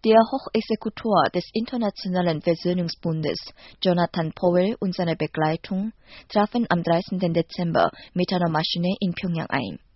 Der Hochexekutor des Internationalen Versöhnungsbundes, Jonathan Powell, und seine Begleitung trafen am 13. Dezember mit einer Maschine in Pjöngjang ein.